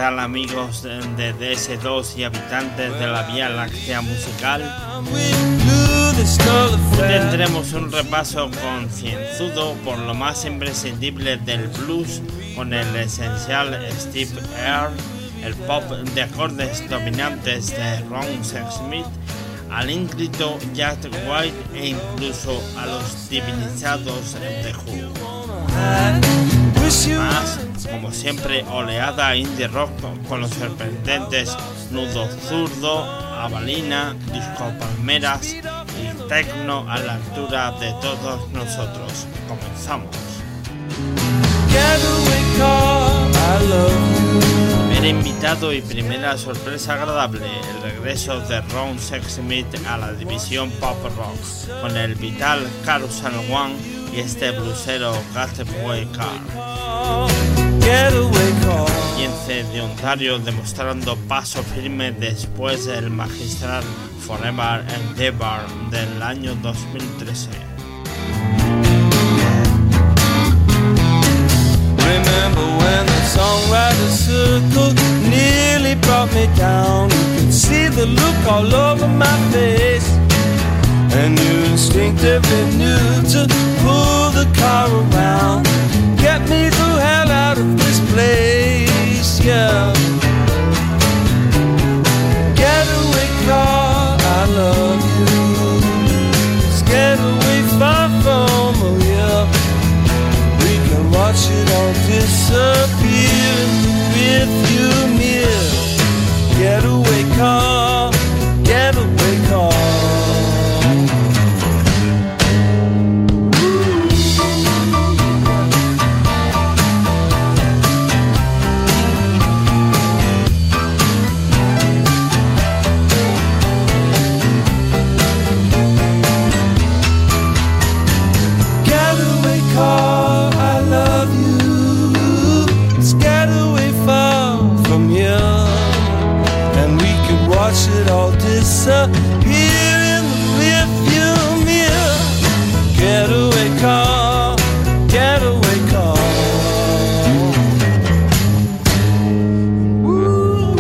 tal, amigos de DS2 y habitantes de la Vía Láctea musical? Hoy tendremos un repaso concienzudo por lo más imprescindible del blues con el esencial Steve Earle, el pop de acordes dominantes de Ron Sexsmith, al ínclito Jack White e incluso a los divinizados de Who. Más, como siempre, oleada indie rock con los sorprendentes Nudo Zurdo, Avalina, Disco Palmeras y techno a la altura de todos nosotros. Comenzamos. Primer invitado y primera sorpresa agradable, el regreso de Ron Sexsmith a la división pop rock con el vital Carousel One y este blusero Getaway Car. 15 de Ontario demostrando paso firme después del magistral Forever Endeavor del año 2013. Remember when the songwriter's circle nearly brought me down? You could see the look all over my face, and you instinctively knew to pull the car around, get me the hell out of this place, yeah. Getaway car, I love you. Let's get away far from here. We can watch it all disappear in the rearview mirror. Getaway car, getaway car. Watch it all disappear in the rearview mirror. Getaway car, getaway car. Woo.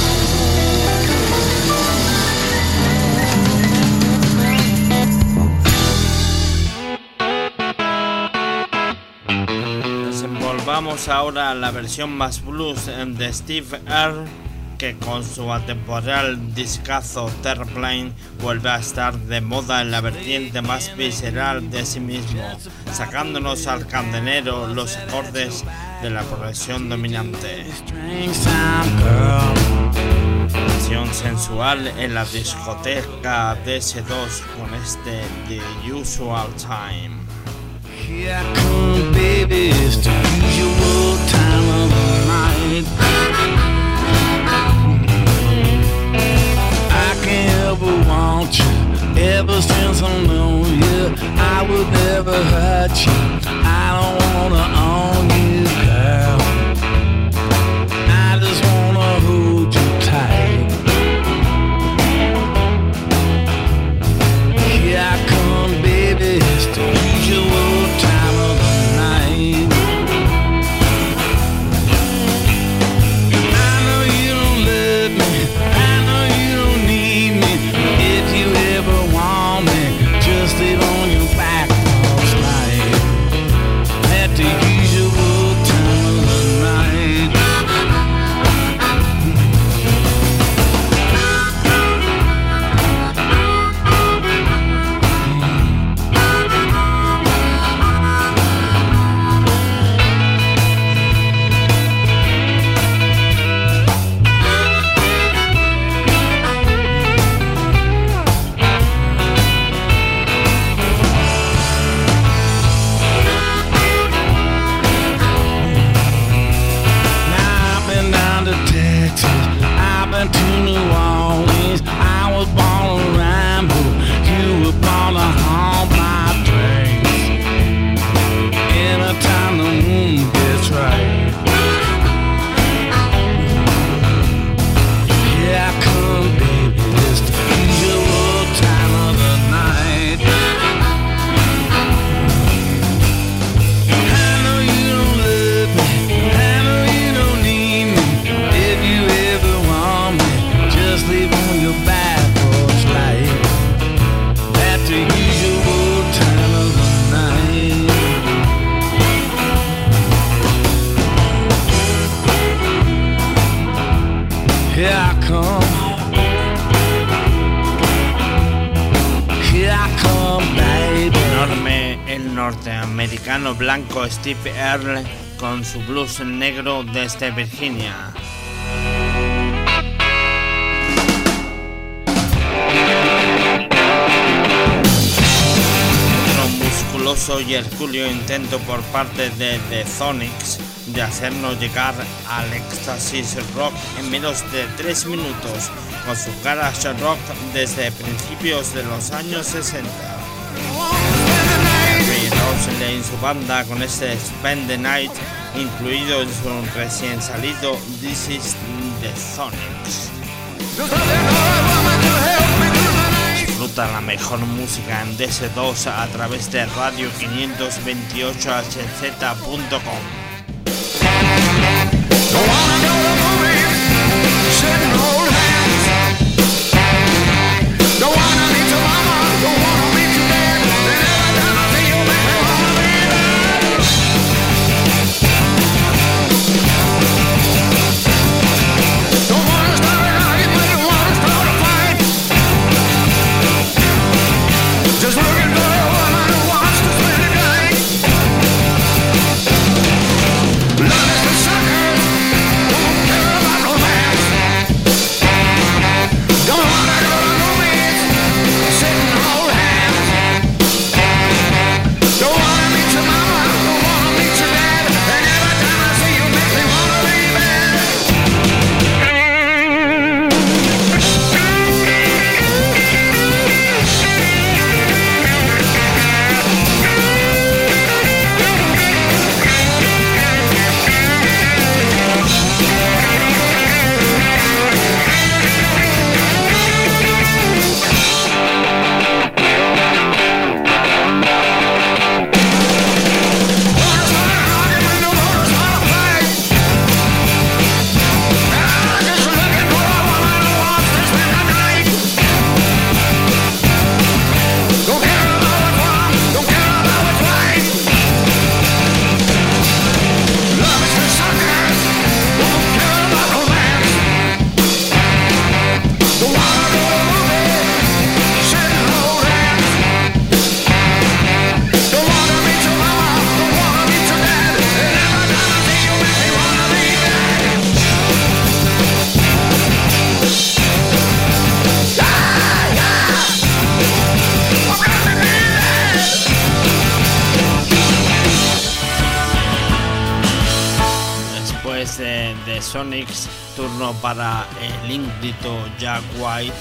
Desenvolvamos ahora la versión más blues de Steve Earle, que con su atemporal discazo Terraplane vuelve a estar de moda en la vertiente más visceral de sí mismo, sacándonos al candelero los acordes de la progresión dominante. Versión sensual en la discoteca DS2 con este The Usual Time. Here I come, baby, it's the usual time of the night. Ever want you, ever since I know you, I would never hurt you. I don't wanna own you, girl. I just wanna hold you tight. Here I come, baby, it's the usual time of the night. I know you don't love me, I know you don't need me. If you ever want me, just leave on your back last night. At the el norteamericano blanco Steve Earle con su blues negro desde Virginia. Otro musculoso y hercúleo intento por parte de The Sonics de hacernos llegar al éxtasis rock en menos de 3 minutos con su garage rock desde principios de los años 60. Rossley en su banda con este Spend the Night incluido en su recién salido This is the Sonics. Disfruta la mejor música en DS2 a través de Radio 528hz.com. De Sonics, turno para el ínclito Jack White,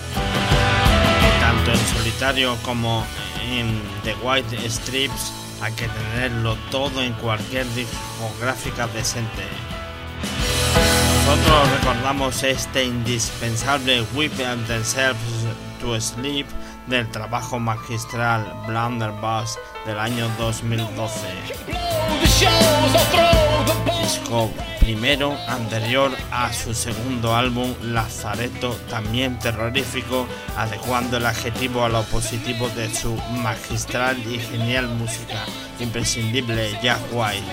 tanto en solitario como en The White Stripes. Hay que tenerlo todo en cualquier discográfica decente. Nosotros recordamos este indispensable Whip Themselves to Sleep del trabajo magistral Blunderbuss del año 2012. Disco primero anterior a su segundo álbum Lazareto, también terrorífico, adecuando el adjetivo a lo positivo de su magistral y genial música. Imprescindible Jack White.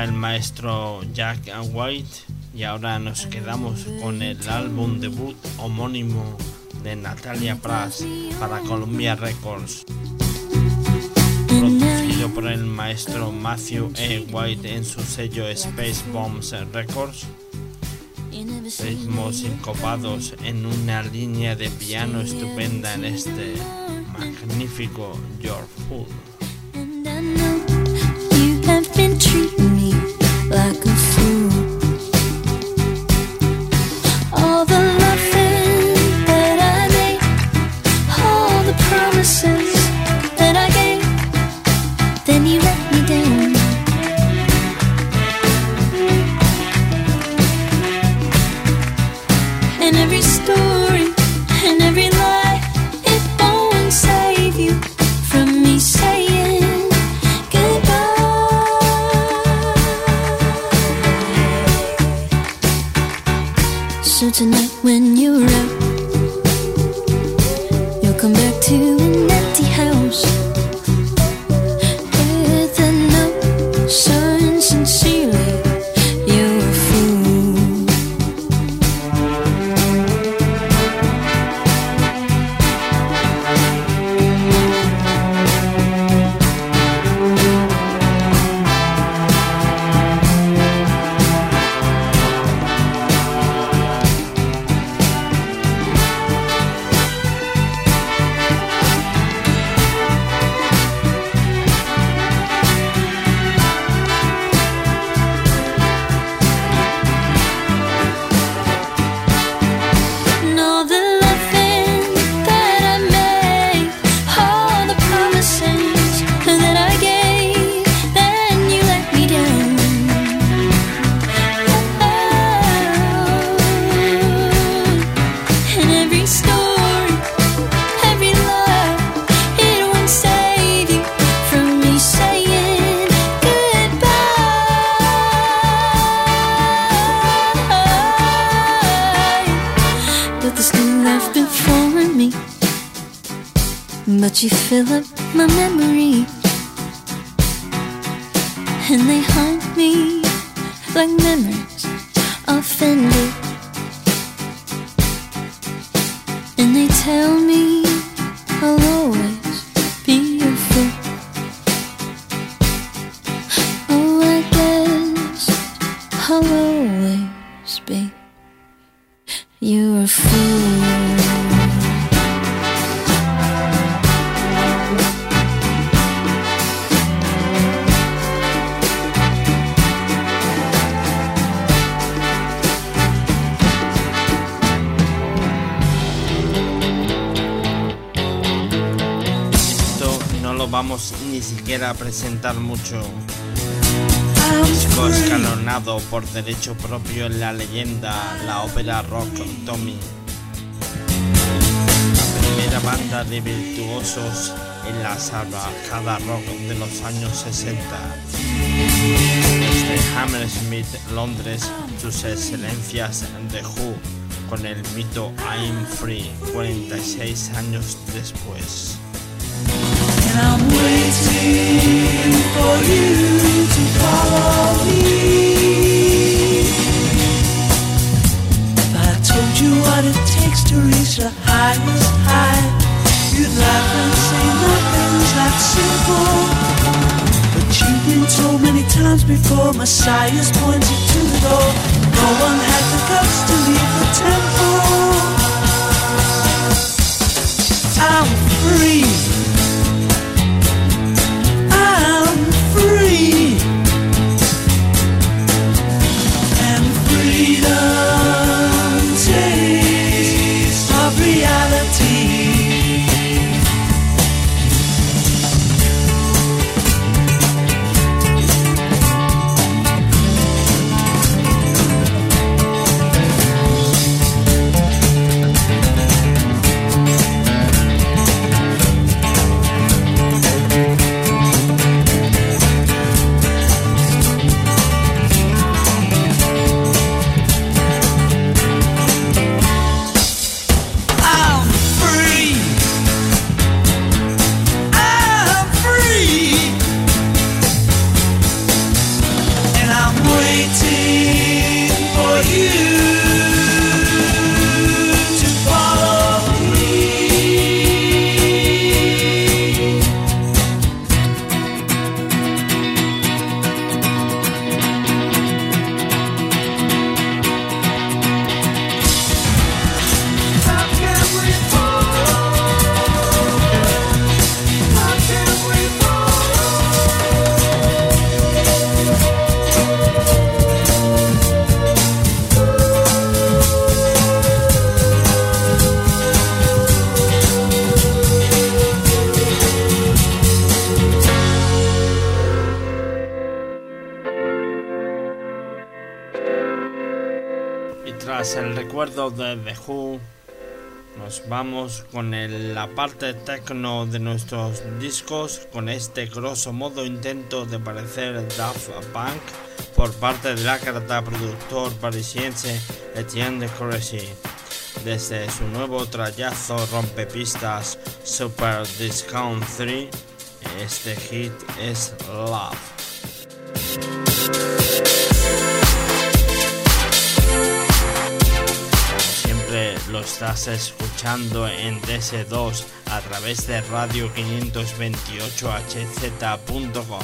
el maestro Jack White y ahora nos quedamos con el álbum debut homónimo de Natalia Prass para Columbia Records, producido por el maestro Matthew E. White en su sello Space Bombs Records. Ritmos sincopados en una línea de piano estupenda en este magnífico You're Fool. And I know you have been treating me like a fool. All the loving that I made, all the promises that I gave, then you let me down. And every story and every lie, it won't save you from me saying goodbye. So tonight when you're out, you'll come back to an empty house with a note signed sincerely, you're a fool. And all the loving that I made, all the promises that I gave, then you let me down. And every story, every lie, it won't save you from me saying goodbye. But there's still life before me, but you fill up my memory, and they haunt me like memories offended, and they tell me I'll always be your fool. Oh, I guess I'll always be your fool. Esto no lo vamos ni siquiera a presentar mucho. Disco escalonado por derecho propio en la leyenda, la ópera rock Tommy. La primera banda de virtuosos en la salvajada rock de los años 60. Desde Hammersmith, Londres, sus excelencias The Who, con el mito I'm Free, 46 años después. And I'm waiting for you to follow me. If I told you what it takes to reach the highest high, you'd laugh and say nothing's that simple. But you've been told many times before, Messiah's pointed to the door. No one had the guts to leave the temple. I'm free. I'm free, and freedom tastes of reality. tras el recuerdo de The Who, nos vamos con la parte techno de nuestros discos, con este grosso modo intento de parecer Daft Punk por parte del ácrata productor parisiense Etienne de Crécy, desde su nuevo trayazo rompepistas Super Discount 3. Este hit es Love. Lo estás escuchando en DS2 a través de Radio 528hz.com.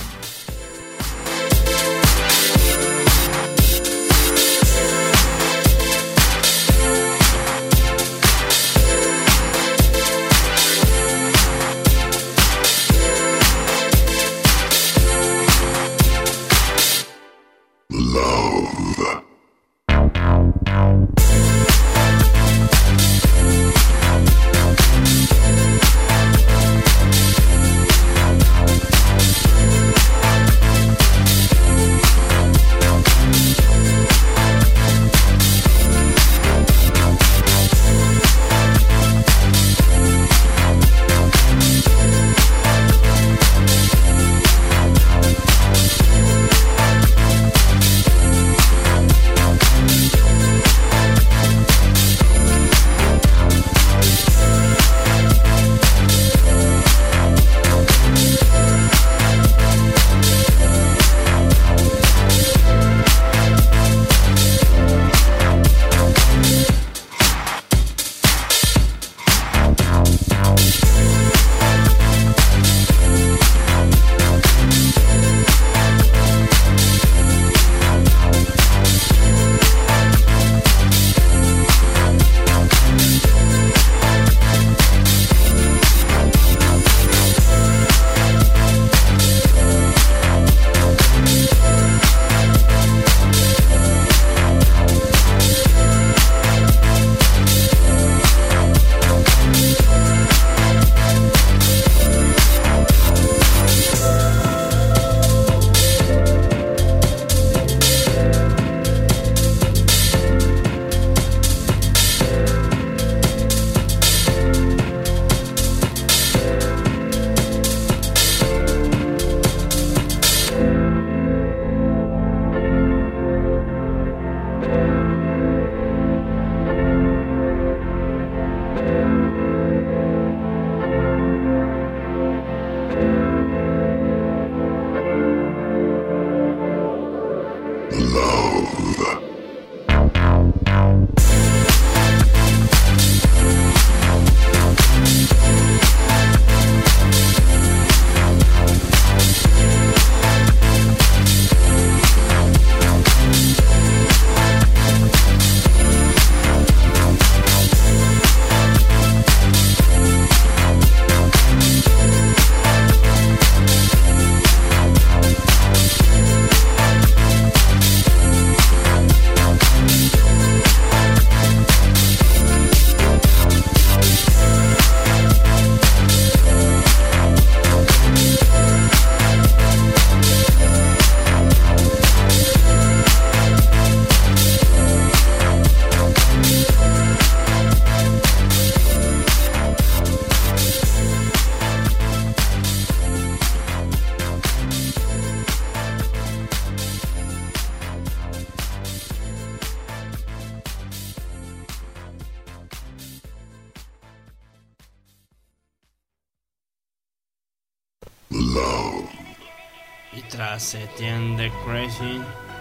Y tras Etienne de Crécy,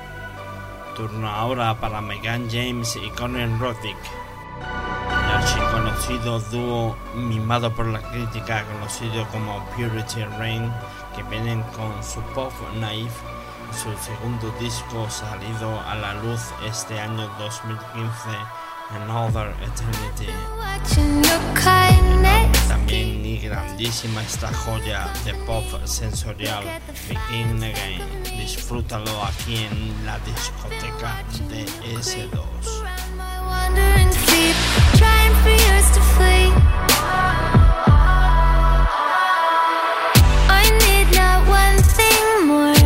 turno ahora para Megan James y Conor Roddick, el archiconocido dúo mimado por la crítica conocido como Purity Rain, que vienen con su pop naive, su segundo disco salido a la luz este año 2015, Another Eternity. También y grandísima esta joya de pop sensorial, Begin Again. Disfrútalo aquí en la discoteca de S2.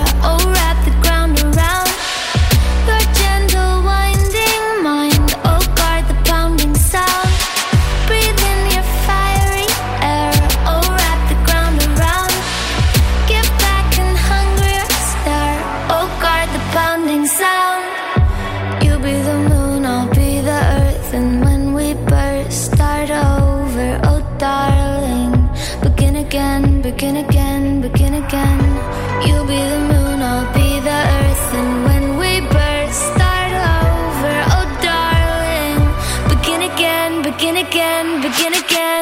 Oh, wrap the ground around your gentle winding mind. Oh, and when we burst, start over. Oh darling, begin again, begin again, begin again. You'll be the moon, I'll be the earth, and when we burst, start over. Oh darling, begin again, begin again, begin again.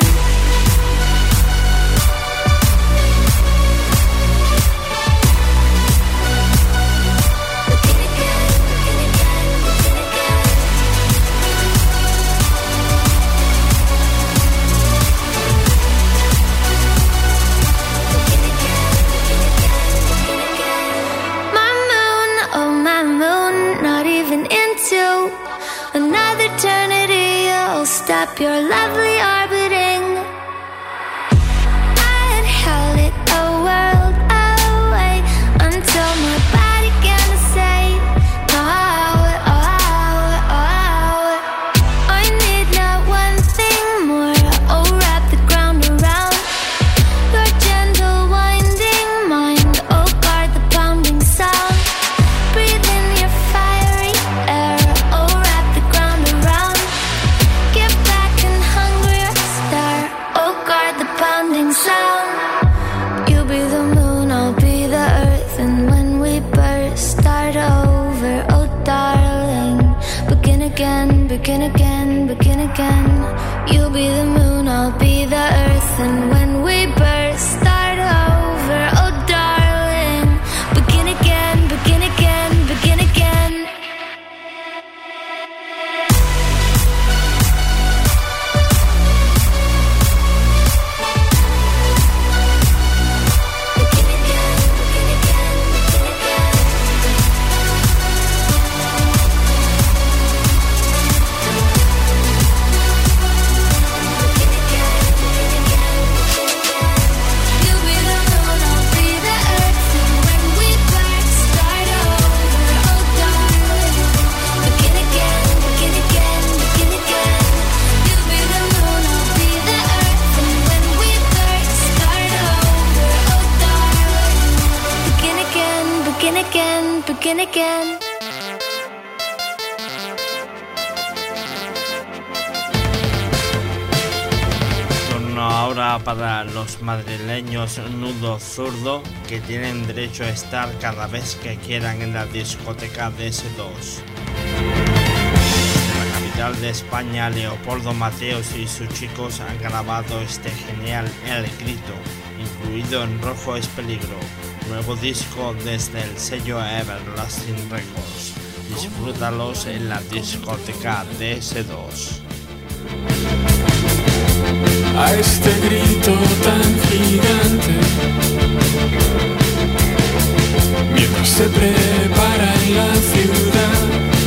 Another eternity, you'll stop your lovely orbiting. I had held it a world away until my body began to say, I need not one thing more. Oh, wrap the ground around your gentle winding mind. Oh, guard the pounding sound. Breathe in your fiery air. Sound. You'll be the moon, I'll be the earth, and when we burst, start over. Oh darling, begin again, begin again, begin again. You'll be the moon, I'll be the earth, and when we burst, start over. Oh darling, begin again, begin again, begin again. Begin again. Turno ahora para los madrileños Nudo Zurdo, que tienen derecho a estar cada vez que quieran en la discoteca DS2. En la capital de España, Leopoldo Mateos y sus chicos han grabado este genial El Grito, incluido en Rojo es Peligro, nuevo disco desde el sello Everlasting Records. Disfrútalos en la discoteca DS2. A este grito tan gigante, mientras se prepara en la ciudad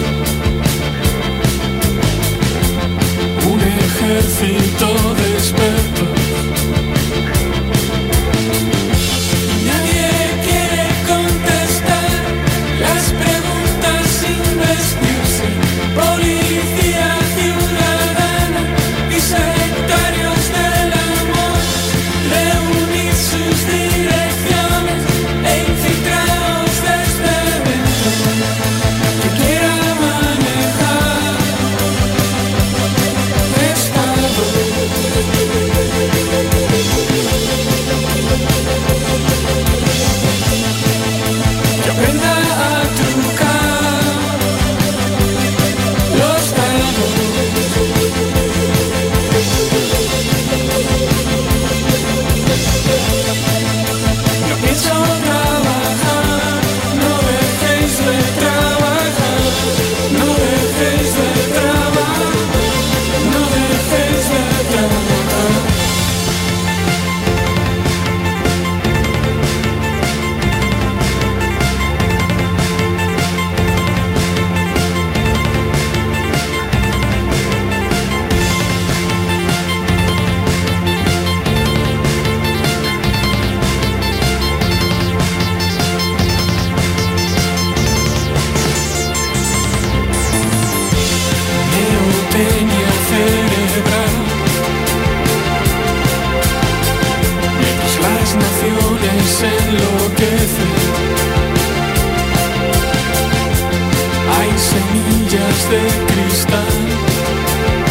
un ejército de expertos. Policía ciudadana y sectarios del amor, reunir sus direcciones e infiltrados desde dentro. Que quiera manejar Estado. Que aprenda a trucar de cristal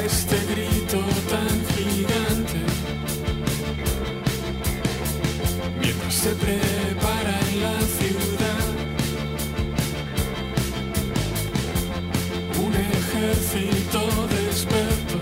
este grito tan gigante, mientras se prepara en la ciudad un ejército de expertos.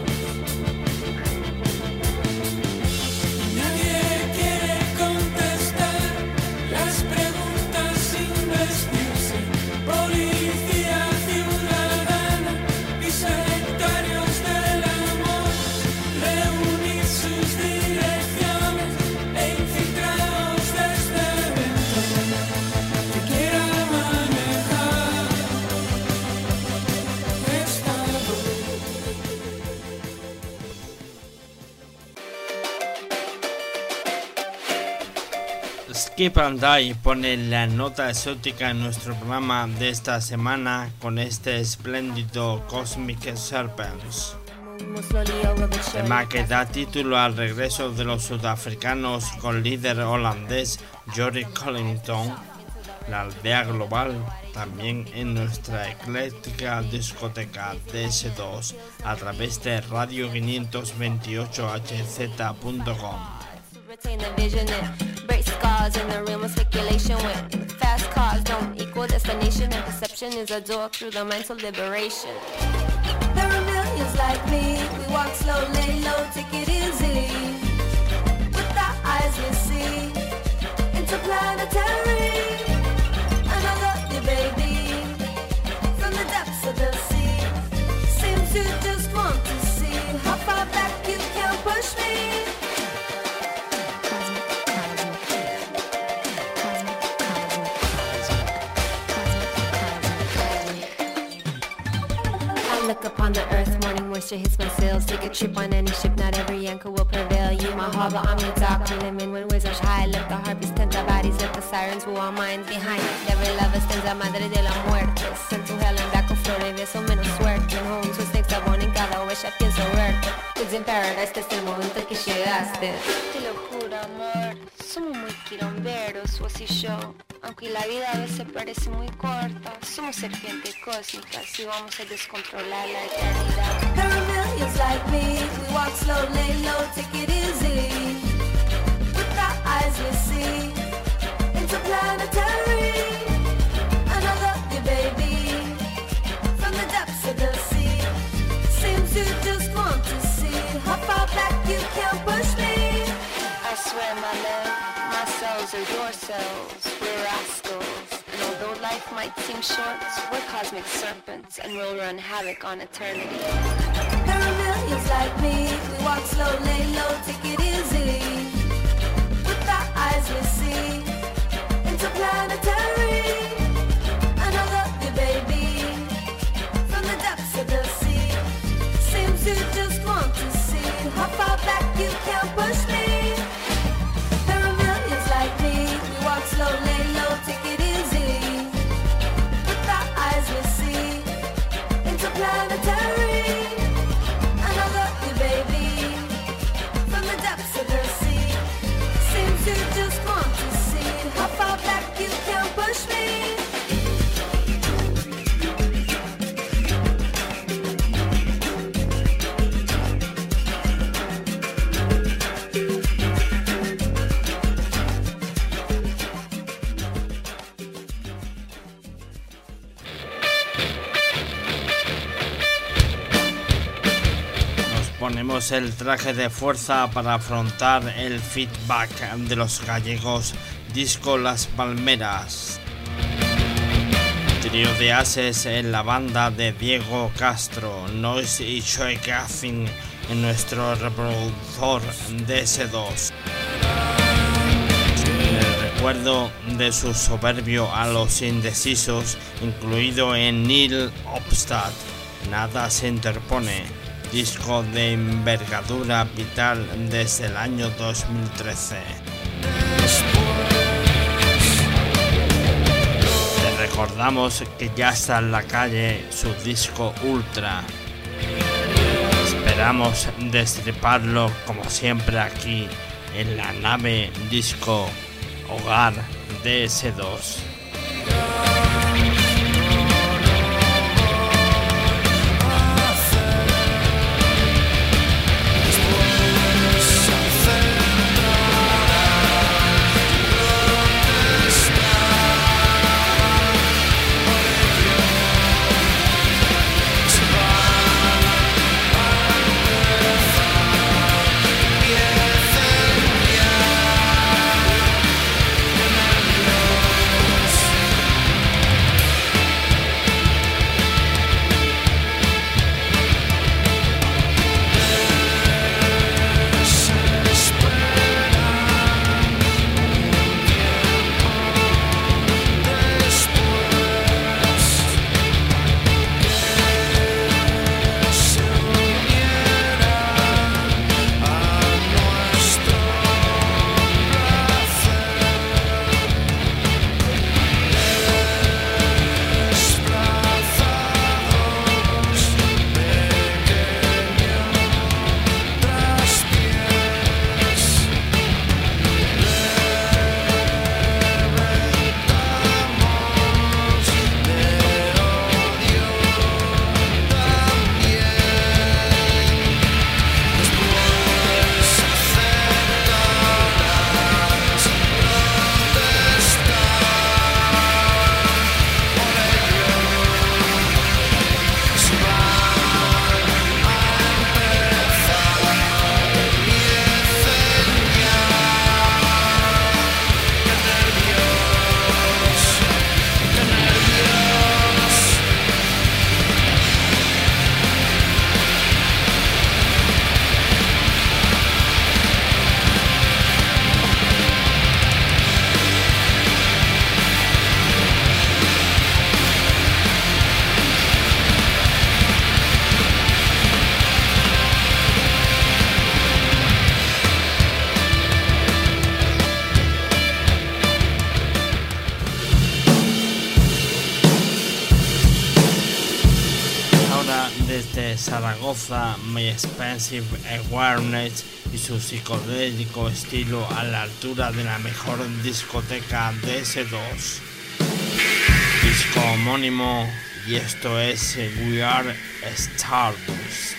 Nadie quiere contestar las preguntas sin vestirse. Policía ciudadana y sectarios del amor, reunir sus direcciones e infiltrados desde dentro. Que quiera manejar Estado. Skip and Die pone la nota exótica en nuestro programa de esta semana con este espléndido Cosmic Serpents, tema que da título al regreso de los sudafricanos con líder holandés Jorik Collington, la aldea global, también en nuestra ecléctica discoteca DS2 a través de radio528hz.com. Retain the vision and break scars in the realm of speculation. When fast cars don't equal destination, and perception is a door through the mental liberation. There are millions like me. We walk slow, lay low, take it easy. With our eyes we see interplanetary. And I love you, baby. From the depths of the sea, seems you just want to see how far back you can push me. Look upon the earth, morning moisture hits my sails. Take a trip on any ship, not every anchor will prevail. You my harbor, I'm your dock. We limit when waves rush high. Let the harpies tempt our bodies, let the sirens woo our minds behind us. Every lover stands a madre de la muerte. Sent to hell and back of flores, beso menos suerte. Home to snakes, sabón en cada huella, pienso verte. Kids in paradise, desde el momento que llegaste. Te lo juro, amor, somos muy quilomberos, vos y yo. Aunque la vida a veces parece muy corta, somos serpientes cósmicas y vamos a descontrolar la eternidad. There are millions like me. We walk slow, lay low, take it easy. With our eyes we see interplanetary. And I love you, baby. From the depths of the sea, seems you just want to see how far back you can push me. I swear, my love, my cells are your cells. We're rascals, and although life might seem short, we're cosmic serpents, and we'll run havoc on eternity. There are millions like me. We walk slow, lay low, take it easy. With our eyes we see interplanetary. And I love you, baby. From the depths of the sea, seems you just want to see how far back you can push me. Slow, lay low, take it easy. With our eyes we see interplanetary. And I love you, baby. From the depths of the sea, seems you just want to see how far back you can push me. Ponemos el traje de fuerza para afrontar el feedback de los gallegos Disco Las Palmeras, trío de ases en la banda de Diego Castro, Noise y Joe Gaffin en nuestro reproductor DS2. El recuerdo de su soberbio a los indecisos, incluido en Neil Obstadt, Nada se interpone, disco de envergadura vital desde el año 2013. Te recordamos que ya está en la calle su disco Ultra. Esperamos destriparlo como siempre aquí en la nave disco Hogar DS2. desde Zaragoza, My Expensive Awareness y su psicodélico estilo a la altura de la mejor discoteca de S2. Disco homónimo, y esto es We Are Stardust.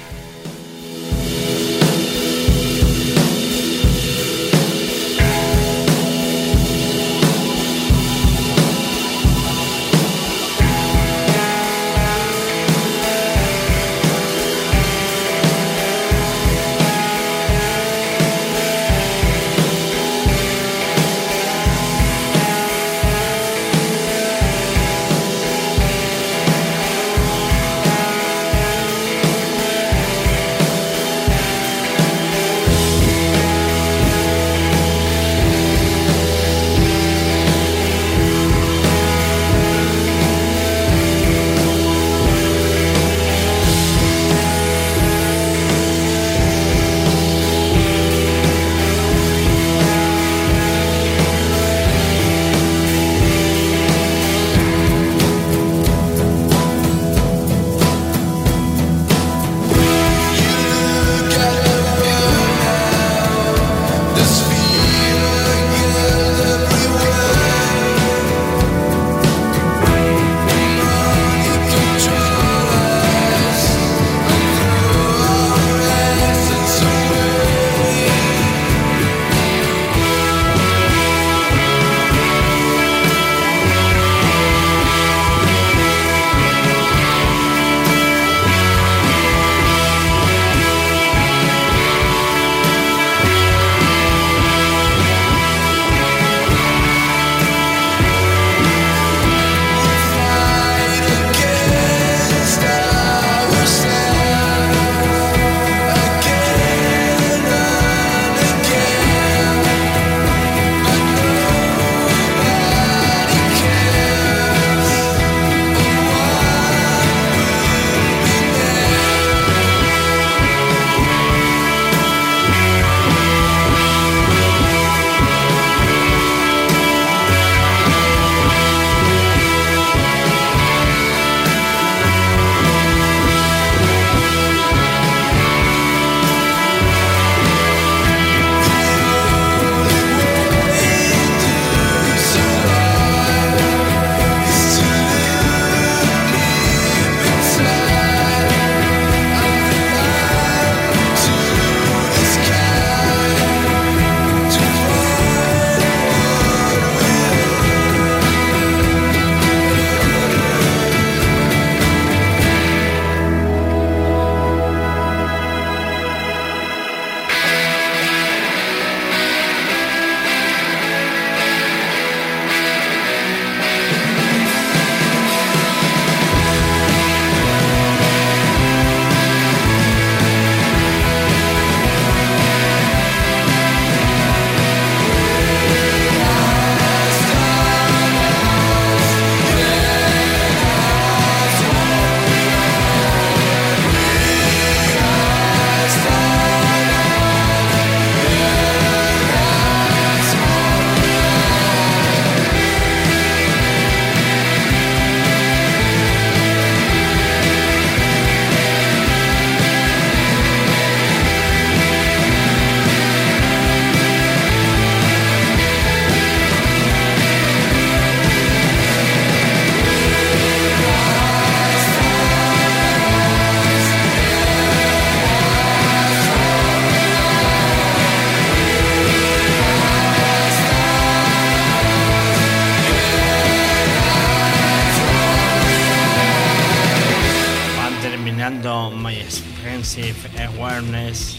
My Expensive Awareness.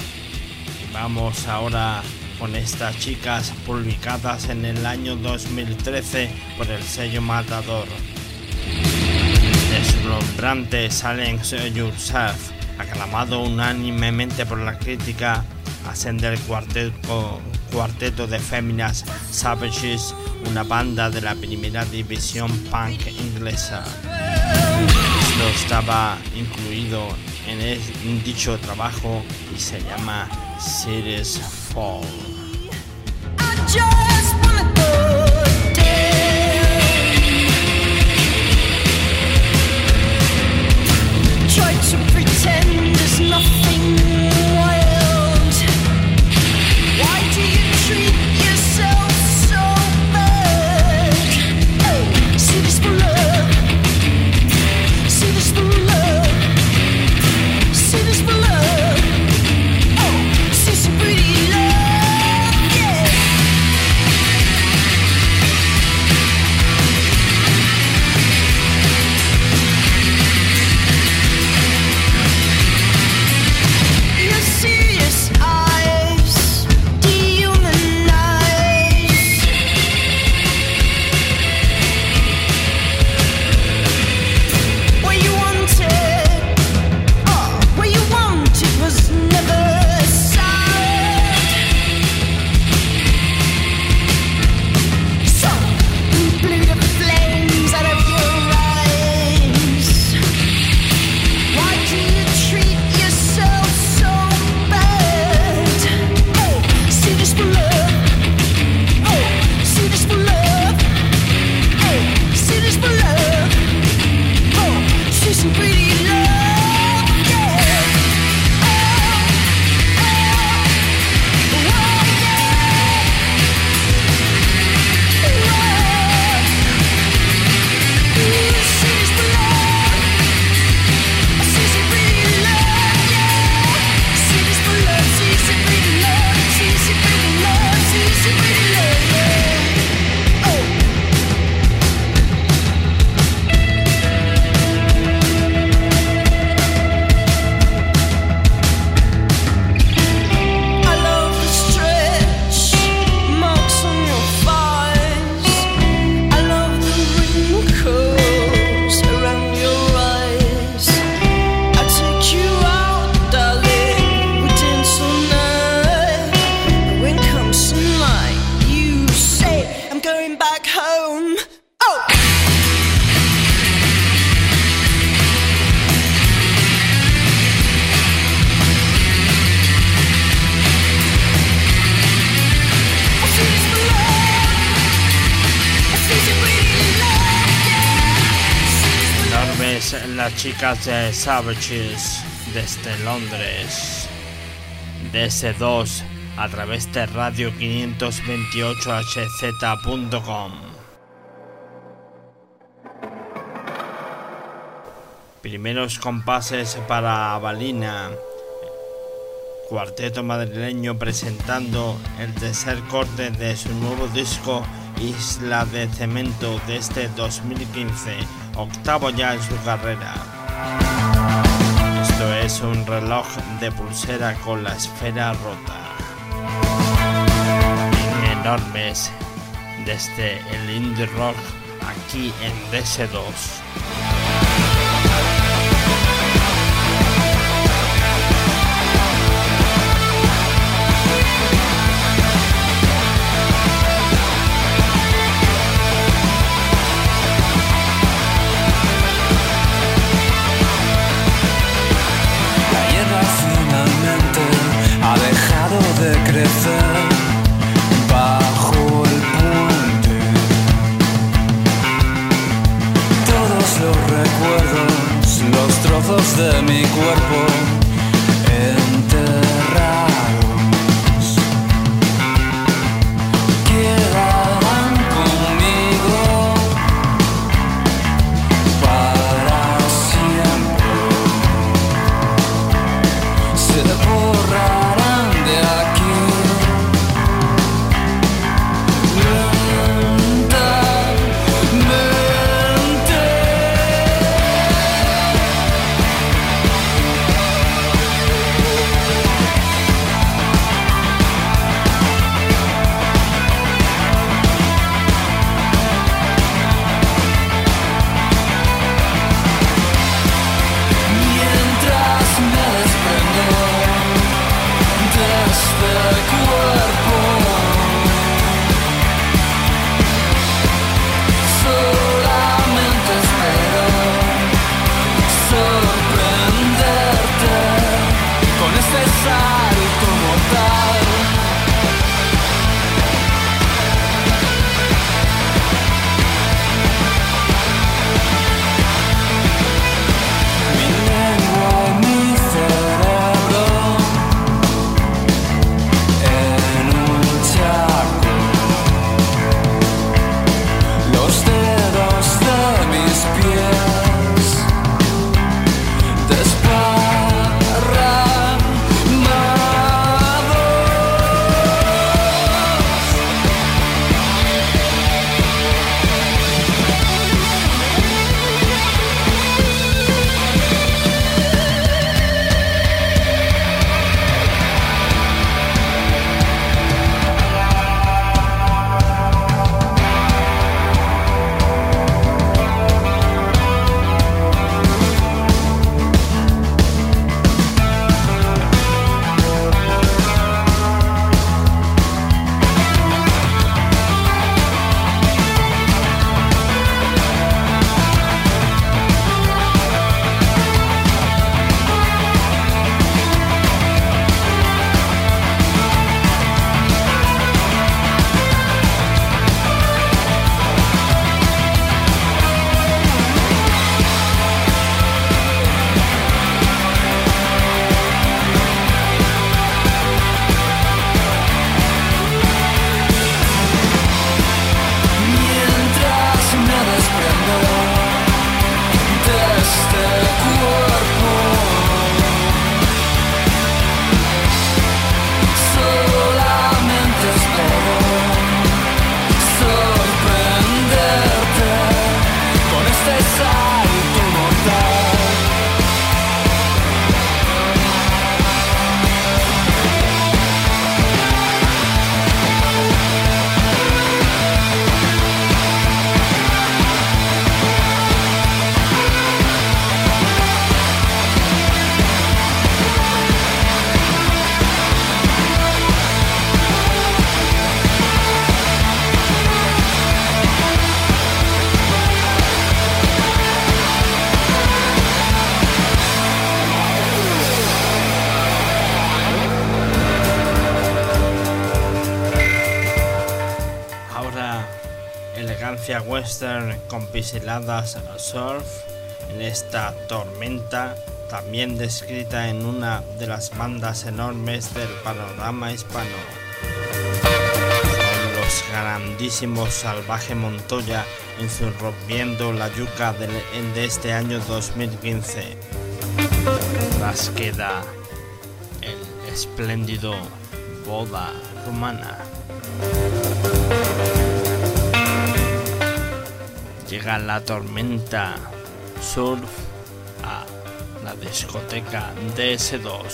Vamos ahora con estas chicas publicadas en el año 2013 por el sello Matador. Deslumbrante Silence Yourself, aclamado unánimemente por la crítica, ascende el cuarteto de Féminas Savages, una banda de la primera división punk inglesa. Esto estaba incluido en dicho trabajo y se llama Series Fall. Try Las chicas de Savages desde Londres, DS2 a través de Radio 528hz.com. Primeros compases para Balina, cuarteto madrileño presentando el tercer corte de su nuevo disco Isla de Cemento desde 2015, octavo ya en su carrera. Esto es un reloj de pulsera con la esfera rota. Enormes desde el indie rock aquí en DS2. Ha dejado de crecer bajo el puente. Todos los recuerdos, los trozos de mi cuerpo enterrados quedarán conmigo para siempre. Se borrarán de aquí lentamente. influencia western con pinceladas surf en esta tormenta, también descrita en una de las bandas enormes del panorama hispano. Son los grandísimos Salvaje Montoya en su Rompiendo la Yuca de este año 2015. Tras queda el espléndido Boda Rumana. Llega la tormenta surf a la discoteca DS2.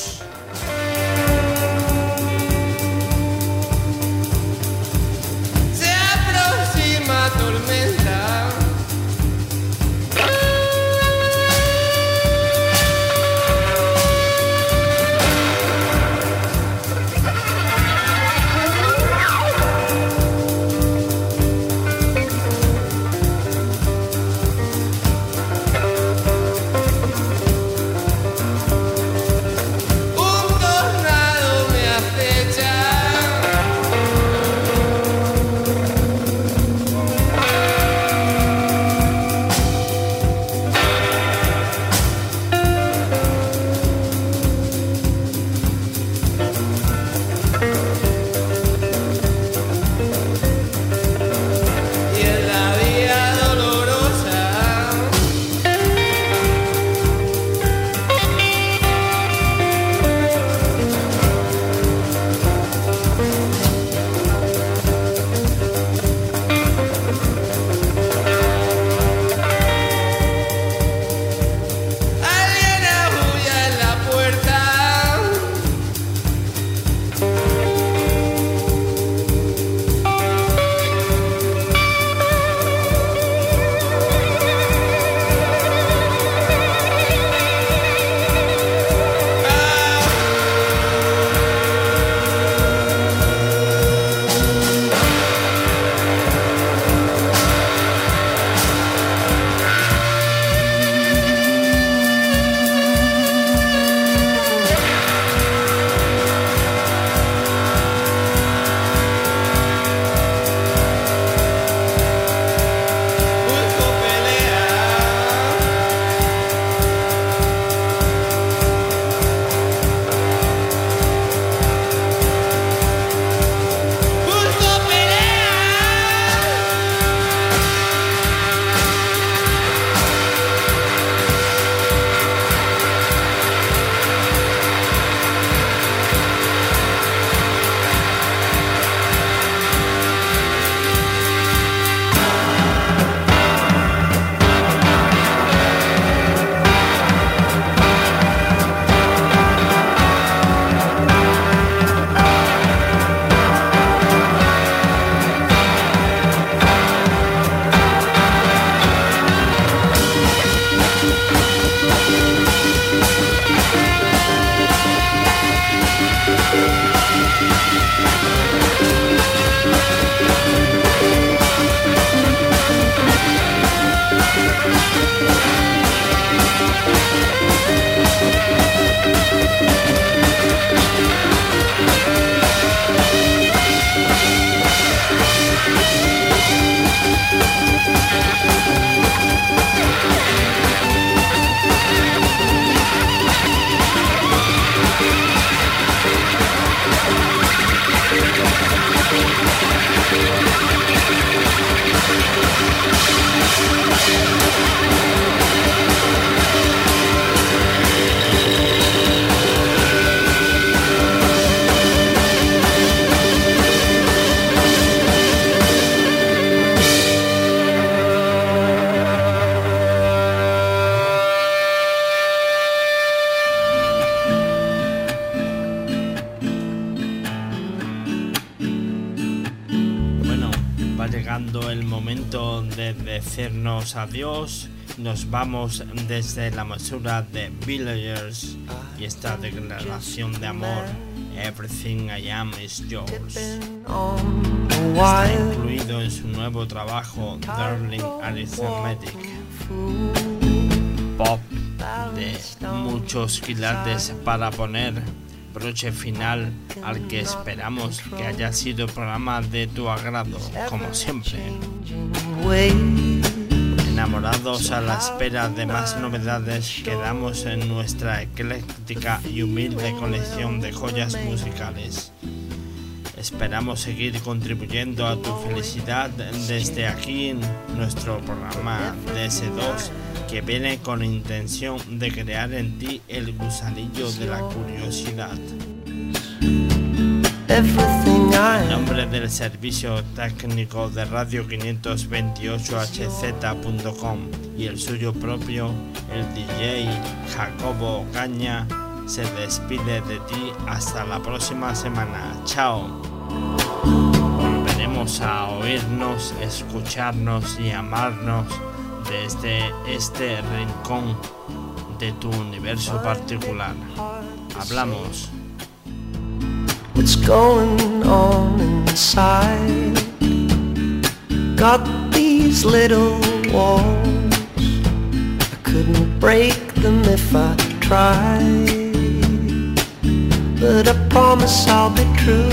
Se aproxima tormenta. llegando el momento de decirnos adiós. Nos vamos desde la mesura de Villagers y esta declaración de amor, Everything I Am Is Yours. Está incluido en su nuevo trabajo, Darling Arithmetic. Pop de muchos quilates para poner broche final al que esperamos que haya sido programa de tu agrado, como siempre. way. Enamorados a la espera de más novedades, quedamos en nuestra ecléctica y humilde colección de joyas musicales. Esperamos seguir contribuyendo a tu felicidad desde aquí en nuestro programa DS2, que viene con intención de crear en ti el gusanillo de la curiosidad. En nombre del servicio técnico de Radio 528hz.com y el suyo propio, el DJ Jacobo Caña se despide de ti hasta la próxima semana. Chao. Volveremos a oírnos, escucharnos y amarnos desde este rincón de tu universo particular. Hablamos. What's going on inside? Got these little walls, I couldn't break them if I tried, but I promise I'll be true,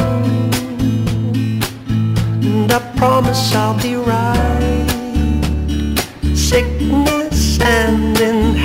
and I promise I'll be right. Sickness and inheritance,